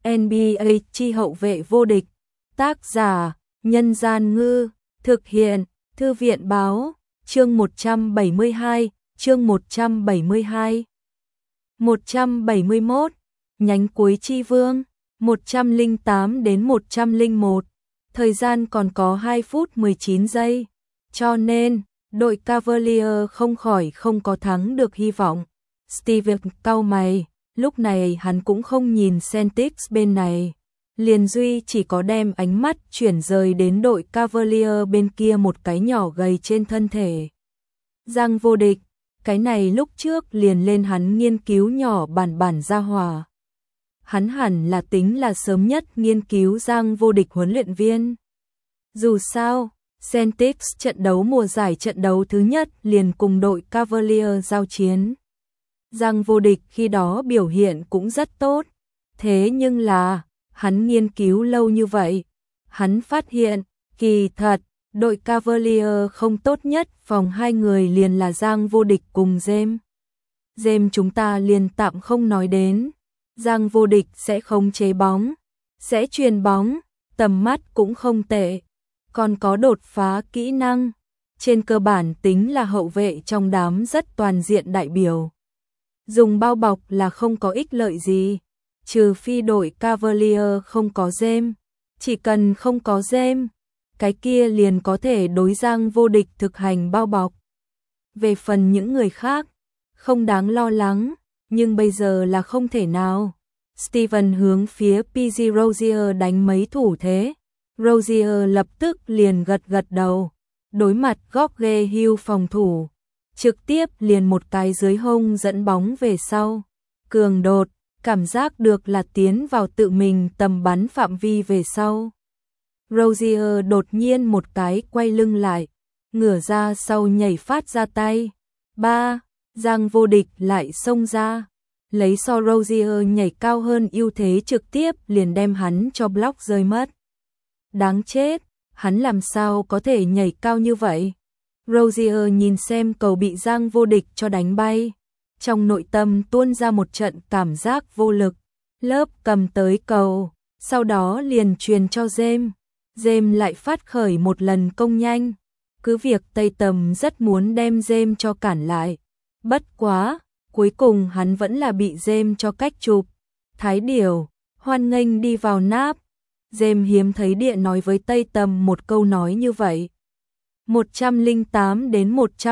NBA chi hậu vệ vô địch. Tác giả: Nhân Gian Ngư. Thực hiện: Thư viện Báo. Chương 172. Chương 172. 171. Nhánh cuối Chi Vương. 108 đến 101. Thời gian còn có 2 phút 19 giây. Cho nên, đội Cavalier không khỏi không có thắng được hy vọng. Steven cau mày, lúc này hắn cũng không nhìn Celtics bên này. Liền duy chỉ có đem ánh mắt chuyển rời đến đội Cavalier bên kia, một cái nhỏ gầy trên thân thể. Giang vô địch, cái này lúc trước liền lên hắn nghiên cứu nhỏ bản ra hòa. Hắn hẳn là tính là sớm nhất nghiên cứu Giang vô địch huấn luyện viên. Dù sao, Celtics trận đấu mùa giải trận đấu thứ nhất liền cùng đội Cavalier giao chiến. Giang vô địch khi đó biểu hiện cũng rất tốt. Thế nhưng là, hắn nghiên cứu lâu như vậy, hắn phát hiện, kỳ thật, đội Cavalier không tốt nhất phòng hai người liền là Giang vô địch cùng James. James chúng ta liền tạm không nói đến. Giang vô địch sẽ khống chế bóng, sẽ chuyền bóng, tầm mắt cũng không tệ, còn có đột phá kỹ năng. Trên cơ bản tính là hậu vệ trong đám rất toàn diện đại biểu. Dùng bao bọc là không có ích lợi gì, trừ phi đội Cavalier không có James. Chỉ cần không có James, cái kia liền có thể đối Giang vô địch thực hành bao bọc. Về phần những người khác, không đáng lo lắng, nhưng bây giờ là không thể nào. Steven hướng phía PG Rozier đánh mấy thủ thế. Rozier lập tức liền gật đầu. Đối mặt George Hill phòng thủ, trực tiếp liền một cái dưới hông dẫn bóng về sau. Cường đột, cảm giác được là tiến vào tự mình tầm bắn phạm vi về sau. Rozier đột nhiên một cái quay lưng lại, ngửa ra sau nhảy phát ra tay. Giang vô địch lại xông ra, lấy so Rozier nhảy cao hơn ưu thế, trực tiếp liền đem hắn cho block rơi mất. Đáng chết, hắn làm sao có thể nhảy cao như vậy? Rozier nhìn xem cầu bị Giang vô địch cho đánh bay, trong nội tâm tuôn ra một trận cảm giác vô lực. Lớp cầm tới cầu, sau đó liền truyền cho James. James lại phát khởi một lần công nhanh. Cứ việc Tây Tầm rất muốn đem James cho cản lại, bất quá, cuối cùng hắn vẫn là bị James cho cách chụp. Thái điểu, hoan nghênh đi vào náp. James hiếm thấy địa nói với Tây Tầm một câu nói như vậy. 108 đến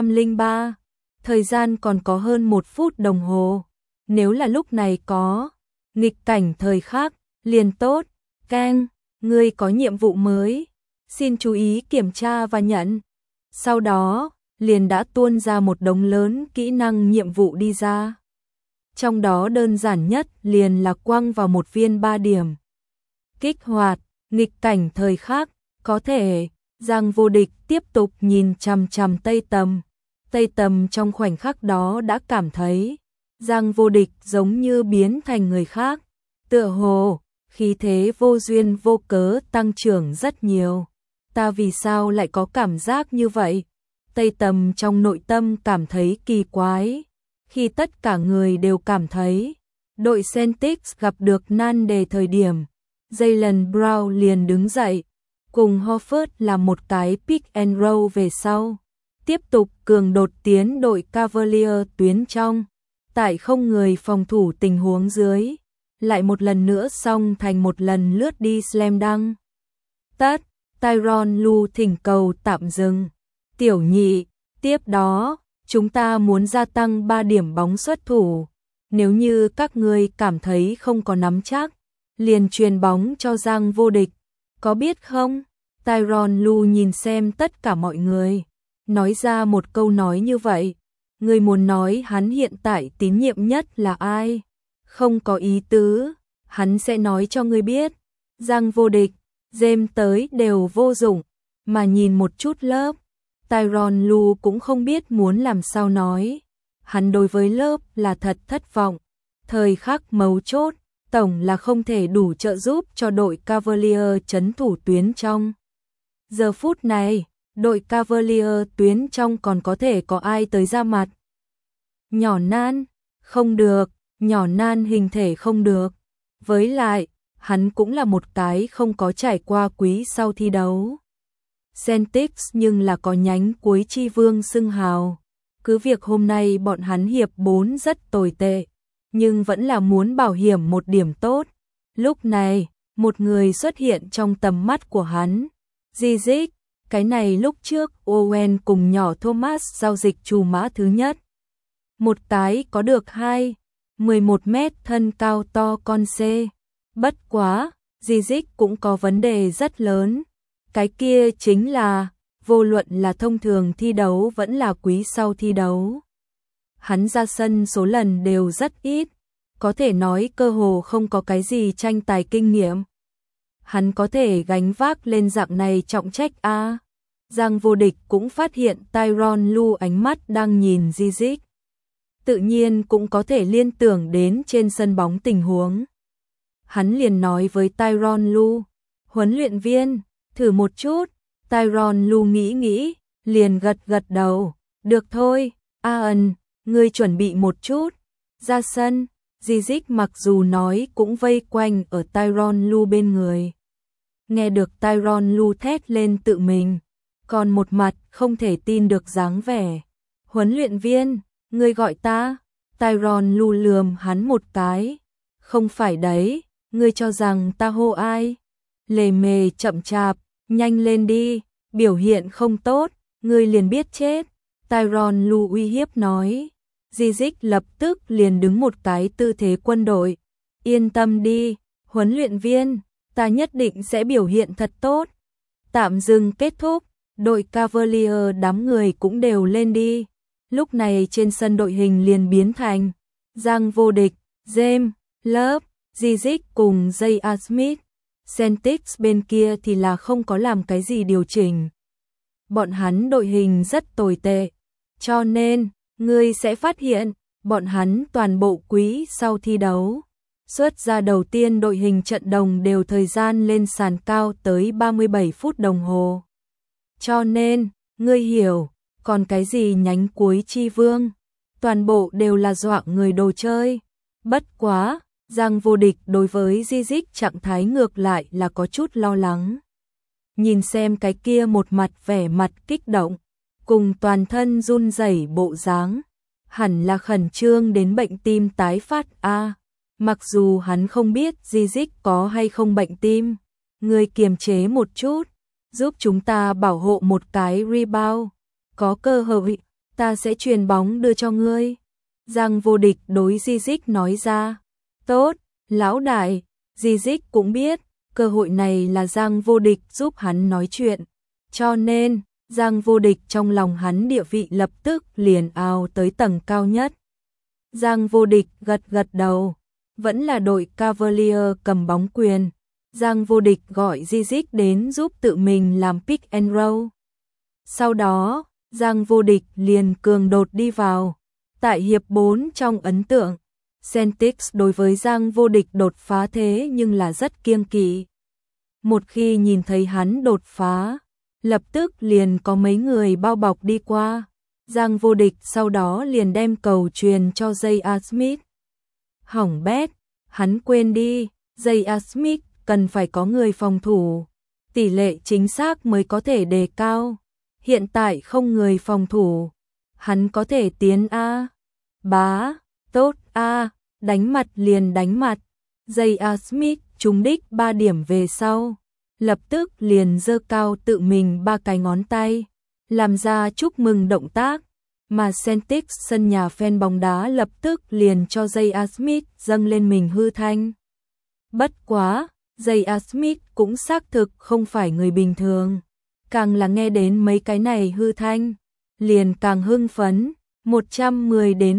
103. Thời gian còn có hơn 1 phút đồng hồ. Nếu là lúc này có nghịch cảnh thời khắc, liền tốt. Kang, ngươi có nhiệm vụ mới. Xin chú ý kiểm tra và nhận. Sau đó, liền đã tuôn ra một đống lớn kỹ năng nhiệm vụ đi ra. Trong đó đơn giản nhất liền là quăng vào một viên 3 điểm. Kích hoạt, nghịch cảnh thời khắc, có thể. Giang vô địch tiếp tục nhìn chằm chằm Tây Tầm. Tây Tầm trong khoảnh khắc đó đã cảm thấy Giang vô địch giống như biến thành người khác. Tựa hồ, khí thế vô duyên vô cớ tăng trưởng rất nhiều. Ta vì sao lại có cảm giác như vậy? Tây Tầm trong nội tâm cảm thấy kỳ quái. Khi tất cả người đều cảm thấy đội Celtics gặp được nan đề thời điểm, Jaylen Brown liền đứng dậy, cùng Horford làm một cái pick and roll về sau. Tiếp tục cường đột tiến đội Cavalier tuyến trong. Tại không người phòng thủ tình huống dưới, lại một lần nữa xong thành một lần lướt đi slam dunk. Tất, Tyronn Lue thỉnh cầu tạm dừng. Tiểu nhị, tiếp đó, chúng ta muốn gia tăng 3 điểm bóng xuất thủ. Nếu như các ngươi cảm thấy không có nắm chắc, liền truyền bóng cho Giang vô địch. Có biết không? Tyronn Lue nhìn xem tất cả mọi người, nói ra một câu nói như vậy. Ngươi muốn nói hắn hiện tại tín nhiệm nhất là ai? Không có ý tứ, hắn sẽ nói cho ngươi biết. Giang vô địch, James tới đều vô dụng, mà nhìn một chút lớp. Tyronn Lue cũng không biết muốn làm sao nói. Hắn đối với lớp là thật thất vọng. Thời khắc mấu chốt, tổng là không thể đủ trợ giúp cho đội Cavalier trấn thủ tuyến trong. Giờ phút này, đội Cavalier tuyến trong còn có thể có ai tới ra mặt? Nhỏ Nan, không được, nhỏ Nan hình thể không được. Với lại, hắn cũng là một cái không có trải qua quý sau thi đấu Celtics nhưng là có nhánh cuối chi vương xưng hào. Cứ việc hôm nay bọn hắn hiệp 4 rất tồi tệ, nhưng vẫn là muốn bảo hiểm một điểm tốt. Lúc này, một người xuất hiện trong tầm mắt của hắn. Zizic, cái này lúc trước Owen cùng nhỏ Thomas giao dịch trù mã thứ nhất. Một cái có được 11 mét thân cao to con C. Bất quá, Zizic cũng có vấn đề rất lớn. Cái kia chính là, vô luận là thông thường thi đấu vẫn là quý sau thi đấu. Hắn ra sân số lần đều rất ít, có thể nói cơ hồ không có cái gì tranh tài kinh nghiệm. Hắn có thể gánh vác lên dạng này trọng trách a. Giang Vô Địch cũng phát hiện Tyronn Lue ánh mắt đang nhìn Zizic. Tự nhiên cũng có thể liên tưởng đến trên sân bóng tình huống. Hắn liền nói với Tyronn Lue, huấn luyện viên, thử một chút. Tyronn Lue nghĩ, liền gật gật đầu, được thôi, Ian, ngươi chuẩn bị một chút. Ra sân, Zizic mặc dù nói cũng vây quanh ở Tyronn Lue bên người. Nghe được Tyronn Lue thét lên tự mình, còn một mặt không thể tin được dáng vẻ. Huấn luyện viên, ngươi gọi ta? Tyronn Lue lườm hắn một cái. Không phải đấy, ngươi cho rằng ta hô ai? Lề mề chậm chạp, nhanh lên đi, biểu hiện không tốt, ngươi liền biết chết. Tyronn Lue uy hiếp nói. Zizic lập tức liền đứng một cái tư thế quân đội. Yên tâm đi, huấn luyện viên, ta nhất định sẽ biểu hiện thật tốt. Tạm dừng kết thúc, đội Cavalier đám người cũng đều lên đi. Lúc này trên sân đội hình liền biến thành Giang Vô Địch, James, Love, Zizic cùng J.R. Smith. Celtics bên kia thì là không có làm cái gì điều chỉnh. Bọn hắn đội hình rất tồi tệ, cho nên ngươi sẽ phát hiện bọn hắn toàn bộ quý sau thi đấu. Xuất ra đầu tiên đội hình trận đồng đều thời gian lên sàn cao tới 37 phút đồng hồ. Cho nên, ngươi hiểu, còn cái gì nhánh cuối chi vương, toàn bộ đều là dọa người đồ chơi. Bất quá, Giang Vô Địch đối với Zizic trạng thái ngược lại là có chút lo lắng. Nhìn xem cái kia một mặt vẻ mặt kích động, cùng toàn thân run rẩy bộ dáng, hẳn là khẩn trương đến bệnh tim tái phát a. Mặc dù hắn không biết Zizic có hay không bệnh tim, ngươi kiềm chế một chút, giúp chúng ta bảo hộ một cái rebound, có cơ hội, ta sẽ truyền bóng đưa cho ngươi. Giang Vô Địch đối Zizic nói ra. Tốt, lão đại, Zizic cũng biết, cơ hội này là Giang Vô Địch giúp hắn nói chuyện, cho nên, Giang Vô Địch trong lòng hắn địa vị lập tức liền ào tới tầng cao nhất. Giang Vô Địch gật gật đầu, vẫn là đội Cavalier cầm bóng quyền. Giang Vô Địch gọi Zizic đến giúp tự mình làm pick and roll. Sau đó, Giang Vô Địch liền cường đột đi vào. Tại hiệp 4 trong ấn tượng, Celtics đối với Giang Vô Địch đột phá thế nhưng là rất kiêng kỵ. Một khi nhìn thấy hắn đột phá, lập tức liền có mấy người bao bọc đi qua. Giang Vô Địch sau đó liền đem cầu truyền cho J.R. Smith. Hỏng bét, hắn quên đi, J.R. Smith cần phải có người phòng thủ, tỷ lệ chính xác mới có thể đề cao. Hiện tại không người phòng thủ, hắn có thể tiến a. Bá, tốt a, đánh mặt liền đánh mặt. J.R. Smith trúng đích 3 điểm về sau, lập tức liền giơ cao tự mình 3 cái ngón tay, làm ra chúc mừng động tác, mà Celtics sân nhà fan bóng đá lập tức liền cho J.R. Smith dâng lên mình hư thanh. Bất quá, J.R. Smith cũng xác thực không phải người bình thường, càng là nghe đến mấy cái này hư thanh, liền càng hưng phấn. 110 đến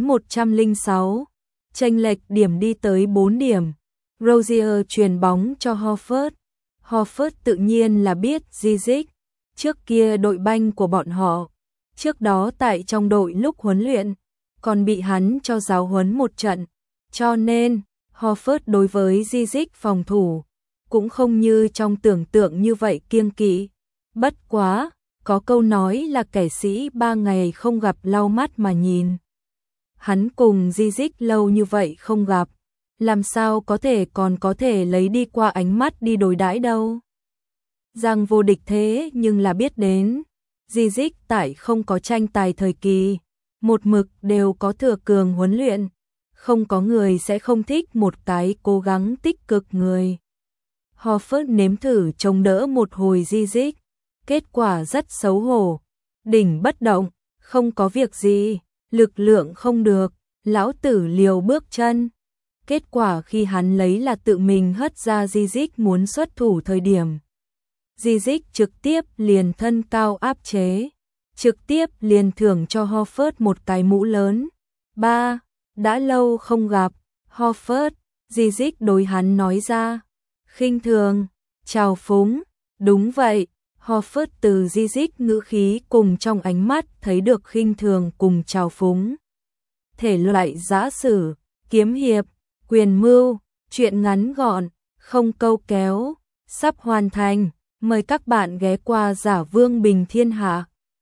106, chênh lệch điểm đi tới 4 điểm. Rozier truyền bóng cho Horford. Horford tự nhiên là biết Zizic, trước kia đội banh của bọn họ, trước đó tại trong đội lúc huấn luyện, còn bị hắn cho giáo huấn một trận, cho nên Horford đối với Zizic phòng thủ cũng không như trong tưởng tượng như vậy kiêng kỵ. Bất quá, có câu nói là kẻ sĩ 3 ngày không gặp lau mắt mà nhìn. Hắn cùng Zizic lâu như vậy không gặp, làm sao có thể còn có thể lấy đi qua ánh mắt đi đối đãi đâu. Giang vô địch thế nhưng là biết đến, Zizik tại không có tranh tài thời kỳ, một mực đều có thừa cường huấn luyện, không có người sẽ không thích một cái cố gắng tích cực người. Horford nếm thử chống đỡ một hồi Zizik, kết quả rất xấu hổ, đỉnh bất động, không có việc gì, lực lượng không được, lão tử liều bước chân. Kết quả khi hắn lấy là tự mình hất ra Zizik muốn xuất thủ thời điểm. Zizik trực tiếp liền thân cao áp chế, trực tiếp liền thưởng cho Horford một cái mũ lớn. 3. Đã lâu không gặp, Horford, Zizik đối hắn nói ra. Khinh thường, trào phúng, đúng vậy, Horford từ Zizik ngữ khí cùng trong ánh mắt thấy được khinh thường cùng trào phúng. Thể loại giã sử, kiếm hiệp, quyền mưu, truyện ngắn gọn, không câu kéo, sắp hoàn thành, mời các bạn ghé qua Giả Vương Bình Thiên Hạ.